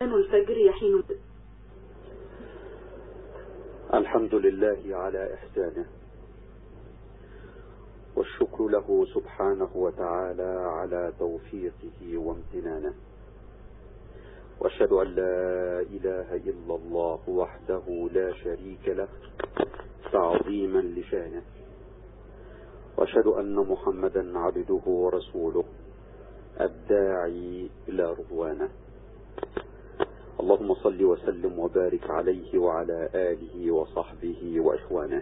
الفجر يحين. الحمد لله على إحسانه، والشكر له سبحانه وتعالى على توفيقه وامتنانه، وأشهد أن لا إله إلا الله وحده لا شريك له تعظيما لشانه، وأشهد أن محمدا عبده ورسوله الداعي إلى رضوانه. اللهم صل وسلم وبارك عليه وعلى آله وصحبه وإخوانه.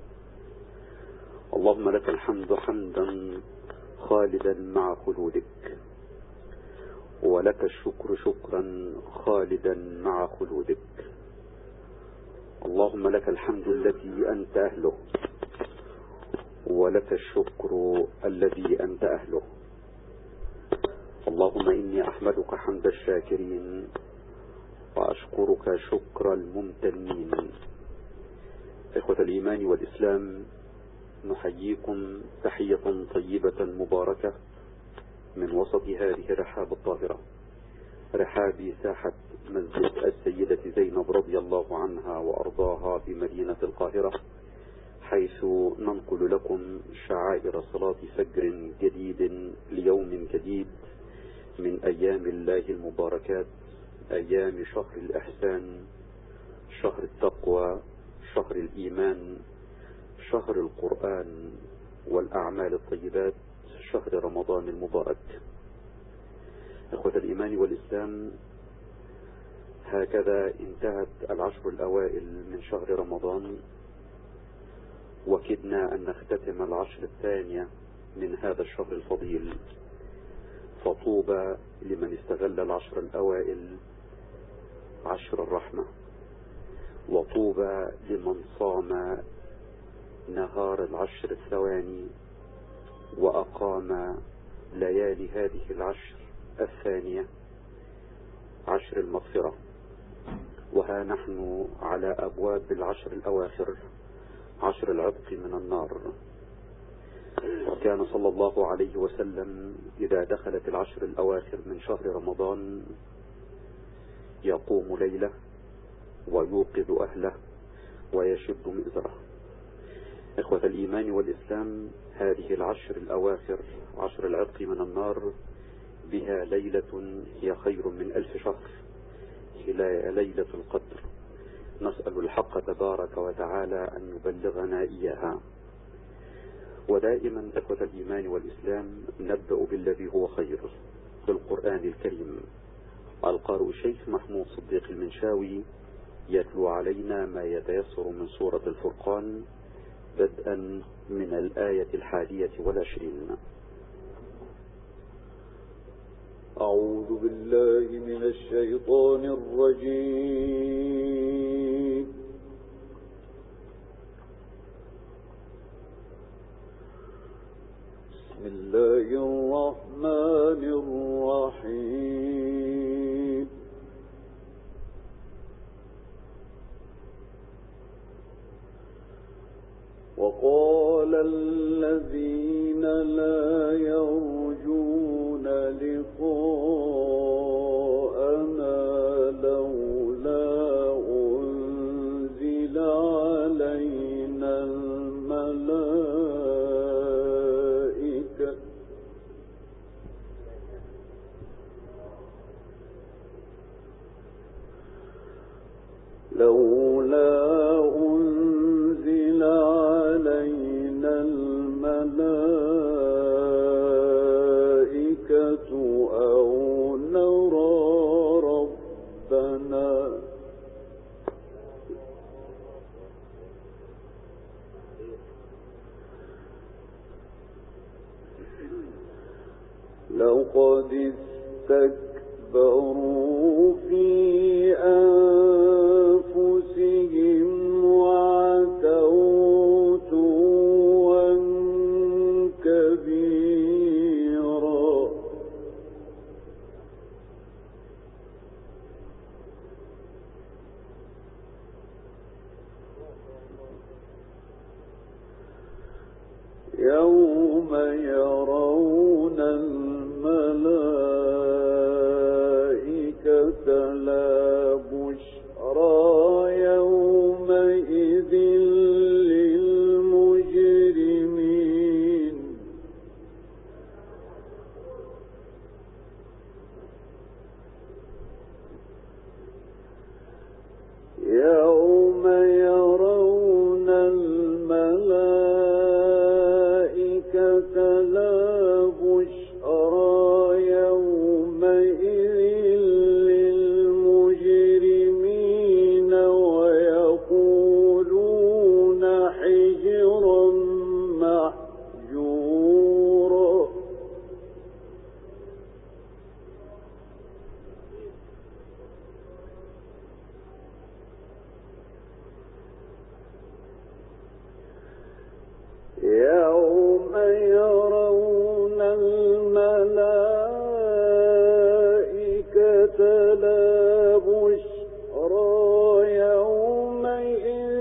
اللهم لك الحمد حمدا خالدا مع خلودك، ولك الشكر شكرا خالدا مع خلودك. اللهم لك الحمد الذي أنت أهله، ولك الشكر الذي أنت أهله. اللهم إني أحمدك حمد الشاكرين، وأشكرك شكر الممتنين. إخوة الإيمان والإسلام، نحييكم تحية طيبة مباركة من وسط هذه الرحاب الطاهرة، رحاب ساحة مسجد السيدة زينب رضي الله عنها وأرضاها بمدينة القاهرة، حيث ننقل لكم شعائر صلاة فجر جديد ليوم جديد من أيام الله المباركات، أيام شهر الإحسان، شهر التقوى، شهر الإيمان، شهر القرآن والأعمال الطيبات، شهر رمضان المبارك. إخوة الإيمان والإسلام، هكذا انتهت العشر الأوائل من شهر رمضان، وكدنا أن نختتم العشر الثانية من هذا الشهر الفضيل. فطوبى لمن استغل العشر الأوائل عشر الرحمة، وطوبى لمن صام نهار العشر الثواني وأقام ليالي هذه العشر الثانية، عشر المغفرة. وها نحن على أبواب العشر الأواخر، عشر العتق من النار. وكان صلى الله عليه وسلم إذا دخلت العشر الأواخر من شهر رمضان يقوم ليلة ويوقظ أهله ويشد مئزره. إخوة الإيمان والإسلام، هذه العشر الأواخر، عشر العتق من النار، بها ليلة هي خير من 1000 شهر، هي ليلة القدر. نسأل الحق تبارك وتعالى أن يبلغنا إياها. ودائما إخوة الإيمان والإسلام نبدأ بالذي هو خير، بالقرآن الكريم. القارئ الشيخ محمود صديق المنشاوي يتلو علينا ما يتيسر من سورة الفرقان، بدءا من الآية 21. أعوذ بالله من الشيطان الرجيم. بسم الله الرحمن الرحيم. وقال الذين لا يرجون لقاءنا لولا أنزل علينا الملائكة أو نرى ربنا لقد استكبروا في أنفسهم وعتوا عتوا كبيرا. يوم يرون الملائكة لا بشرى يومئذ للمجرمين يوم يرون الملائكة لا بشرى يومئذ للمجرمين ويقولون حجرا محجورا يوم يرون الملائكة لا بشرى يومئذ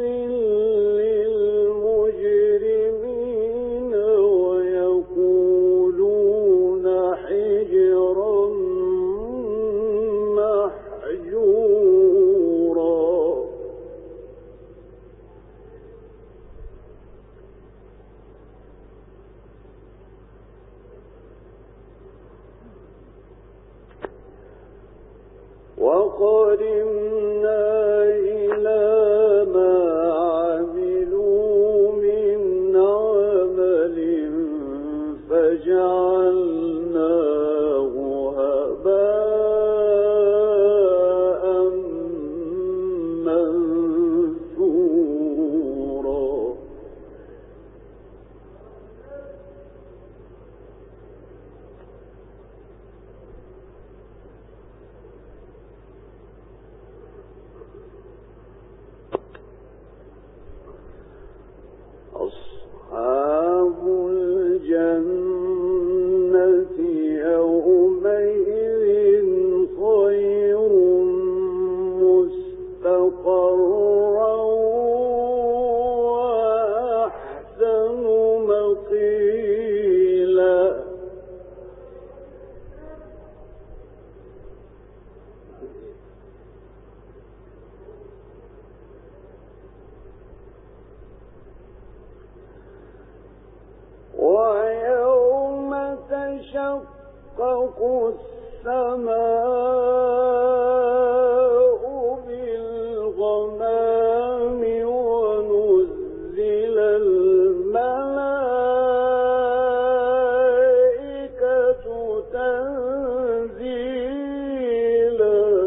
للمجرمين ويقولون حجرا محجورا وقدمنا إلى ما عملوا من عمل فجعلناه هباء منثورا أصحاب الجنة يومئذ خير مستقرا وأحسن مقيلا ويوم تشقق السماء بالغمام ونزل الملائكة تنزيلا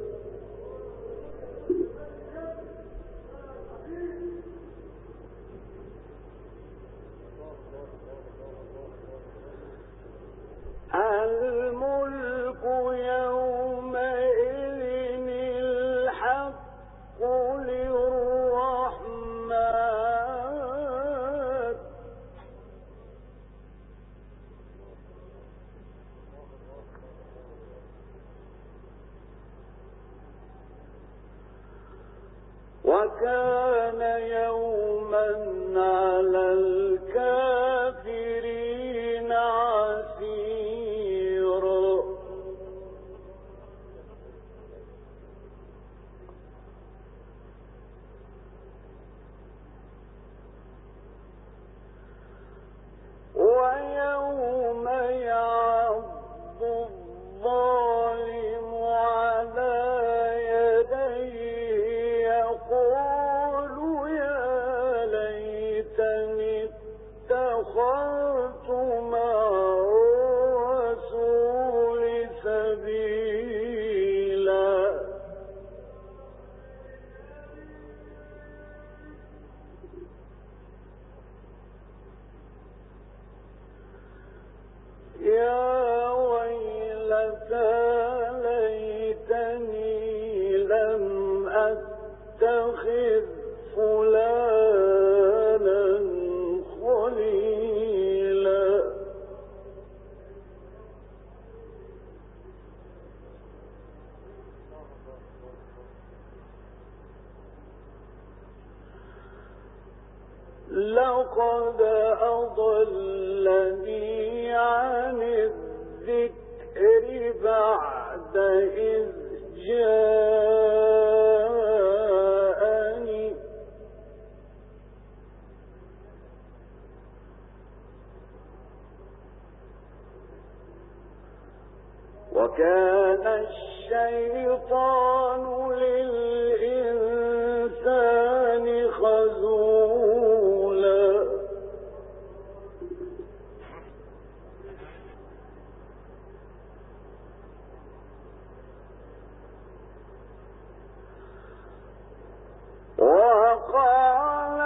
الملك يومئذ الحق للرحمن وكان يوما على الكافرين عسيرا ويوم يعض الظالم على يديه يقول يا ليتني اتخذت مع الرسول سبيلا يا ويلتى ليتني لم أتخذ فلانا خليلا لقد أضلني عن الذكر بعد إذ جاءني الشيطان للإنسان خذولا وقال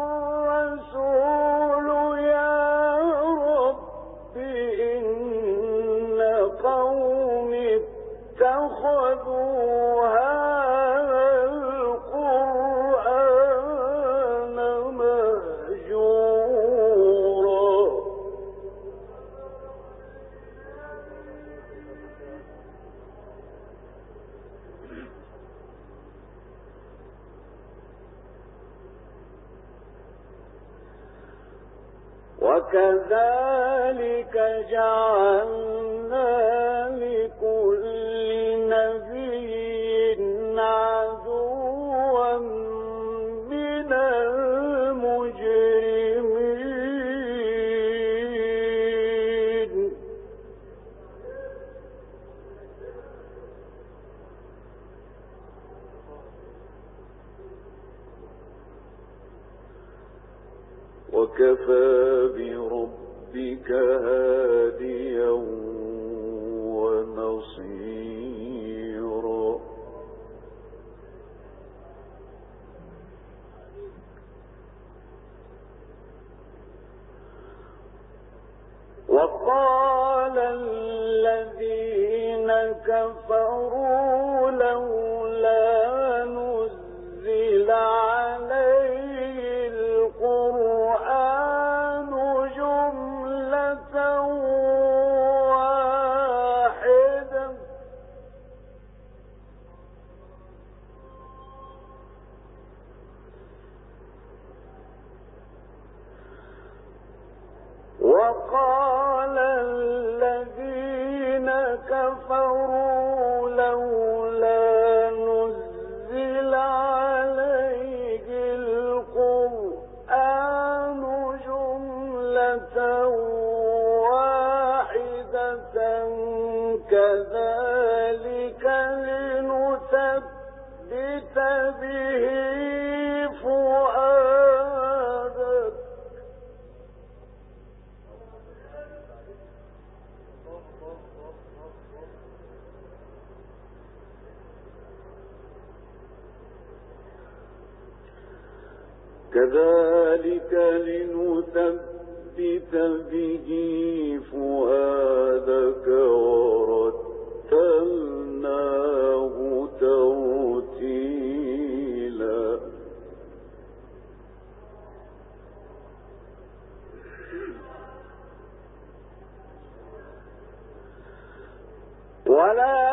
الرسول يا رب إن قومي اتخذوا هذا القرآن مهجورا وكذلك جعلنا لكل نبي عدوا من المجرمين وكفى بربك هاديا ونصيرا وقال الذين كفروا لولا نزل عليه القرآن جملة واحدة وقال الذين كفروا لولا نزل عليه القرآن جملة واحدة كذلك لنثبت به فؤادك كذلك لنثبت به فؤادك ورتلناه ترتيلا ولا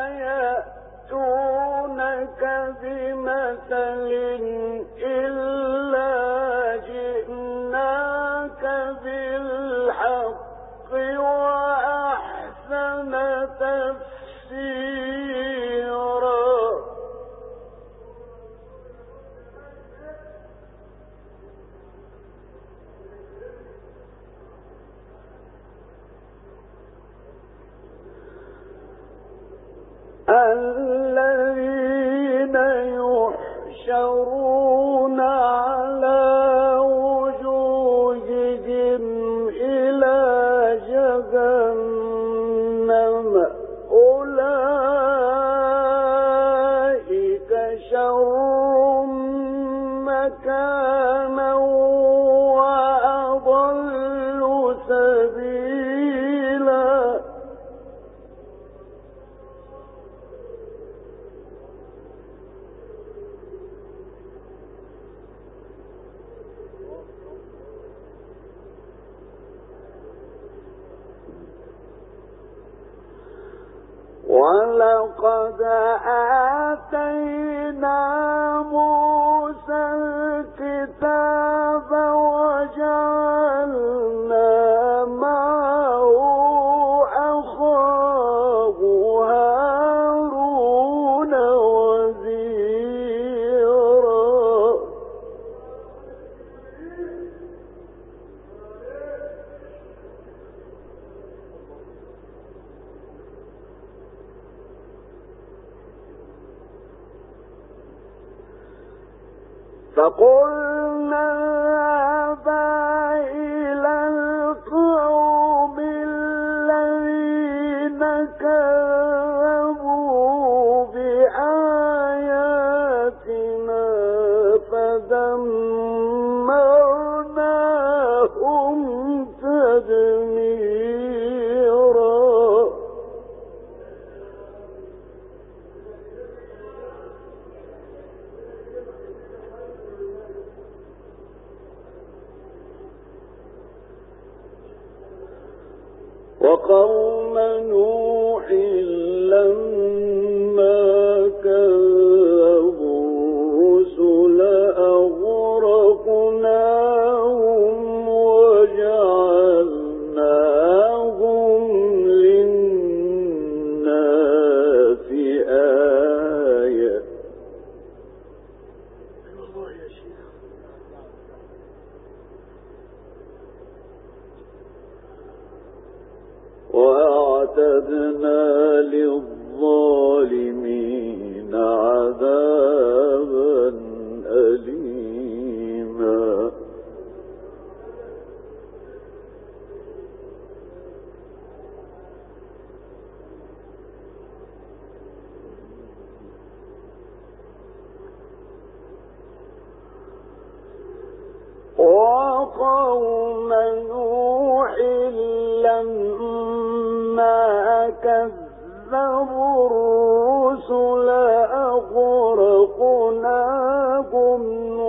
يأتونك بمثل إلا جئناك بالحق وأحسن تفسيرا الذين يحشرون على وجوههم إلى جهنم أولئك شر مكانا وأضل سبيلا ولقد آتينا موسى الكتاب وجعلنا معه أخاه هارون وزيرا فقلنا اذهبا إلى القوم الذين كذبوا بآياتنا فدمرناهم تدميرا. وقوم نوح لما كذبوا الرسل أغرقناهم وجعلناهم للناس آية. وأعتدنا للظالمين عذابا أليما. وقوم نوح لما كذبوا الرسل أغرقناهم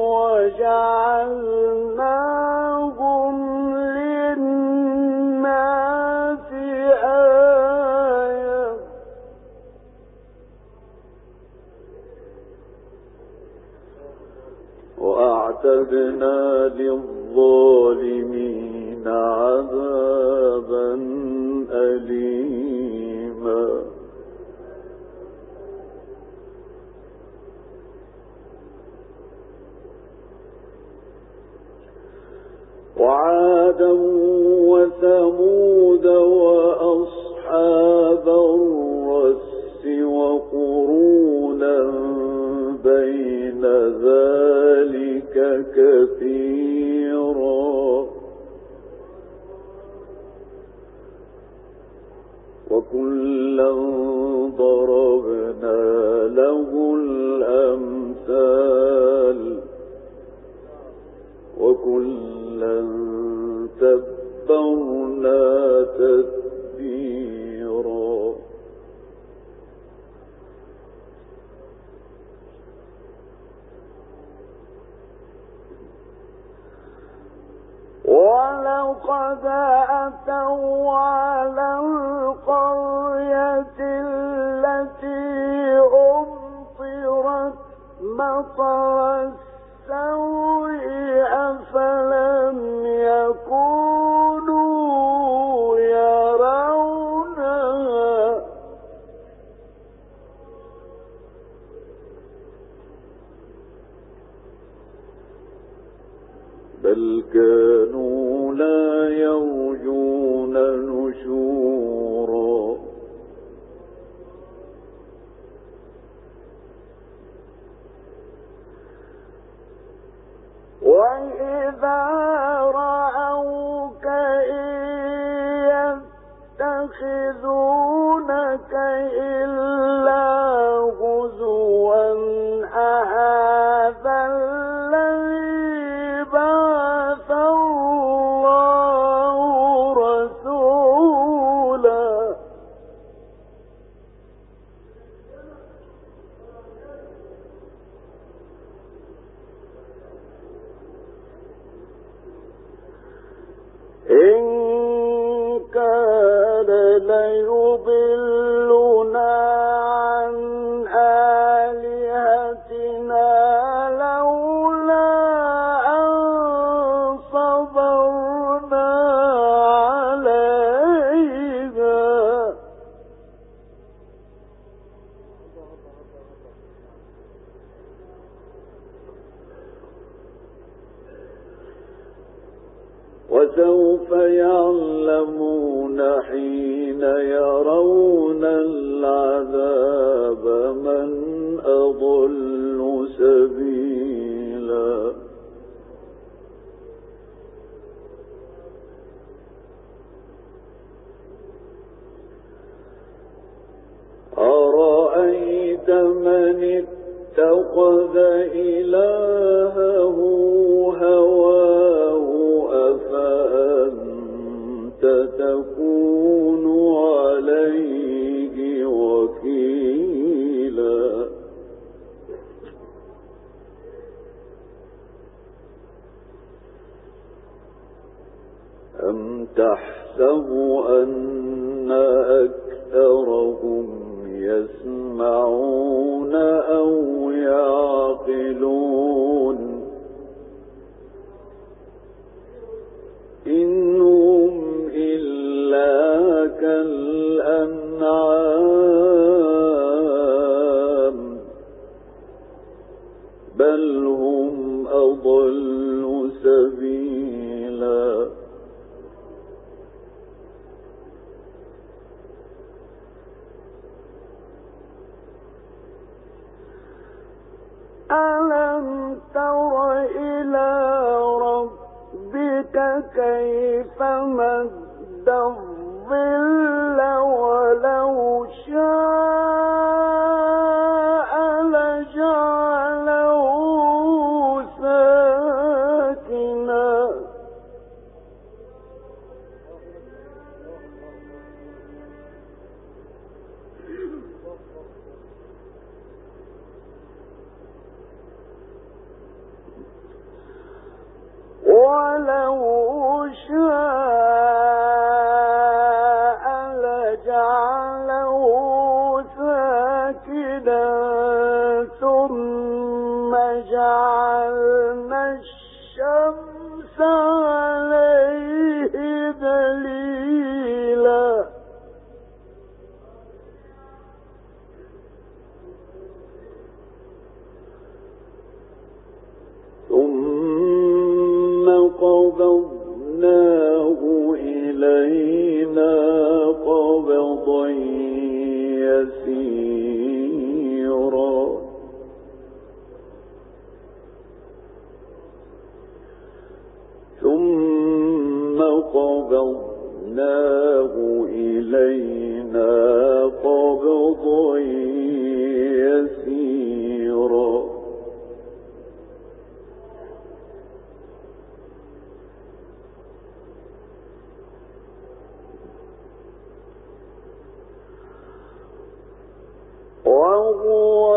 وجعلناهم للناس آية. وأعتدنا للظالمين عذابا أليما. وعادا وثمود وأصحاب الرس وقرونا بين ذلك كثيرا. وكلا ضربنا له الأمثال وكلا تبرنا تتبيرا. ولقد أتوا على القرية التي أمطرت مطر السوء أفلم يكونوا يرونها بل كانوا لا يرجون نشورا. وإذا رأوك إن يتخذونك إلا هزوا أهذا الذي بعث الله رسولا. إن كان ليضلنا عن آلهتنا لولا أن صبرنا عليها وسوف يعلمون حين يرون العذاب من أضل سبيلا. من اتخذ إلهه هواه أفأنت تكون عليه وكيلا أم تحسب أن أكثرهم يسمعون أو يعقلون إنهم إلا كالأنعام بل هم أضل سبيلا ألم تر إلى ربك كيف مد الظل ولو شاء لجعله ساكنا ولو شاء لجعله ساكنا ثم جعلنا الشمس عليه دليلا ثم قبضناه إلينا قبضا يسيرا ثم قبضناه إلينا قبضا يسيرا وهو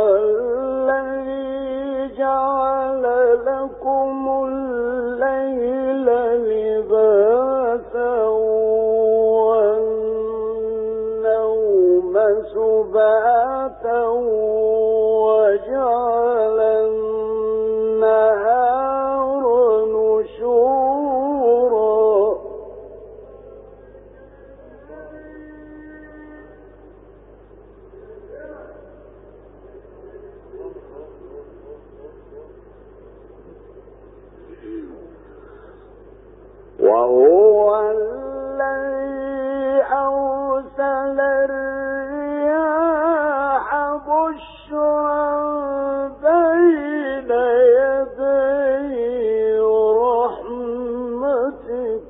الذي جعل لكم الليل لباسا والنوم سباتا وجعل النهار نشورا وهو الذي أرسل الرياح بشرا بين يدي رحمته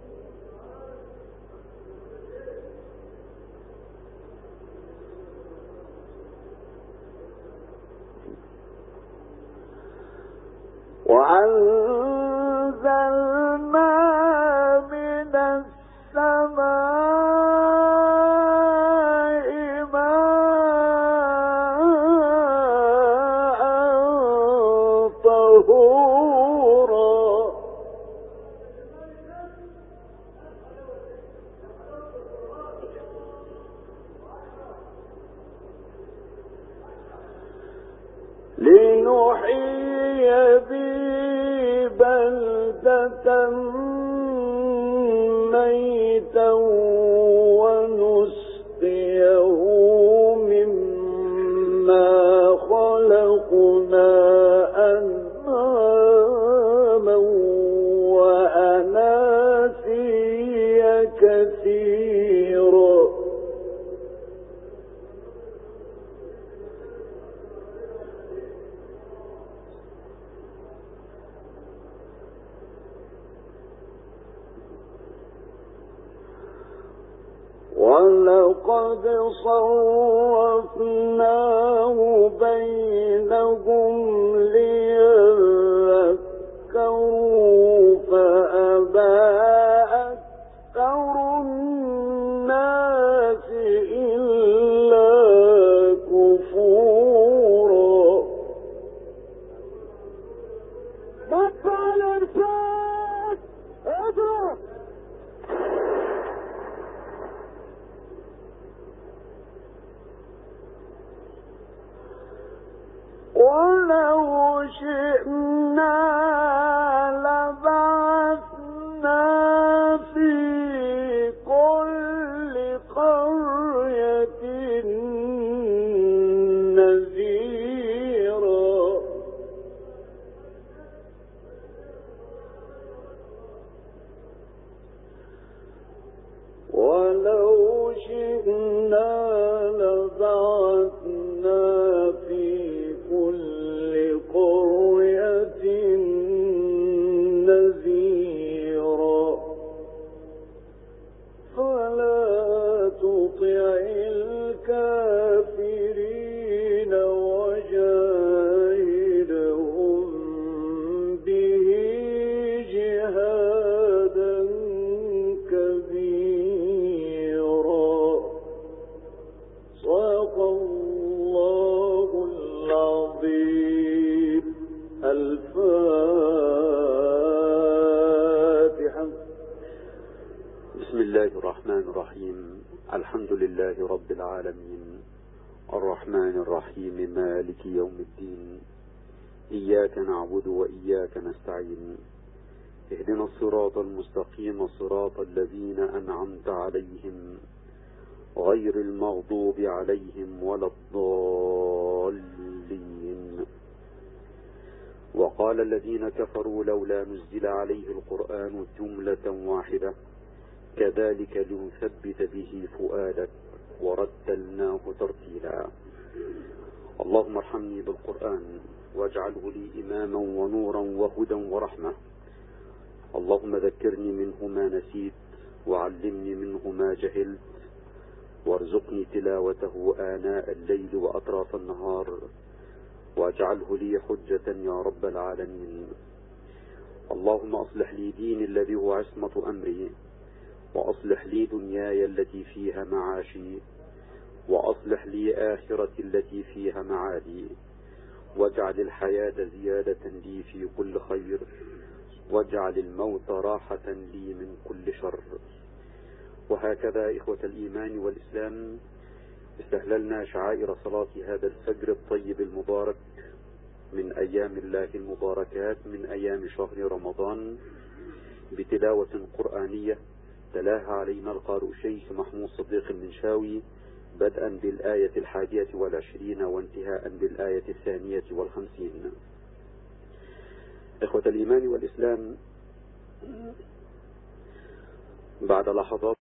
وأنزلنا من السماء ماء طهورا لنحيي به بلدة ميتا ونسقيه مما خلقنا أنعاما وأناسيا كثيرا ولقد صرفناه بينهم ليذكروا فأبى أكثر الناس إلا كفورا. مدفع الإرشاد اضرب. ولو شئنا لبعثنا في كل قرية نذيرا. ولو شئنا لبعثنا في كل قرية نذيرا فلا تطع الكافرين وجاهدهم به جهادا كبيرا. صدق الله العظيم. الفاتحة. بسم الله الرحمن الرحيم. الحمد لله رب العالمين، الرحمن الرحيم، مالك يوم الدين. إياك نعبد وإياك نستعين. اهدنا الصراط المستقيم، صراط الذين أنعمت عليهم غير المغضوب عليهم ولا الضالين. وقال الذين كفروا لولا نزل عليه القرآن جملة واحدة كذلك لنثبت به فؤادك ورتلناه ترتيلا. اللهم ارحمني بالقرآن واجعله لي إماما ونورا وهدى ورحمة. اللهم ذكرني منه ما نسيت وعلمني منه ما جهلت وارزقني تلاوته آناء الليل وأطراف النهار واجعله لي حجة يا رب العالمين. اللهم أصلح لي ديني الذي هو عصمة أمري، وأصلح لي دنياي التي فيها معاشي، وأصلح لي آخرتي التي فيها معادي، واجعل الحياة زيادة لي في كل خير، واجعل الموت راحة لي من كل شر. وهكذا إخوة الإيمان والإسلام استهللنا شعائر صلاة هذا الفجر الطيب المبارك من أيام الله المباركات، من أيام شهر رمضان، بتلاوة قرآنية تلاها علينا القارئ الشيخ محمود صديق المنشاوي، بدءا بالآية 21 وانتهاء بالآية 52. إخوة الإيمان والإسلام، بعد لحظات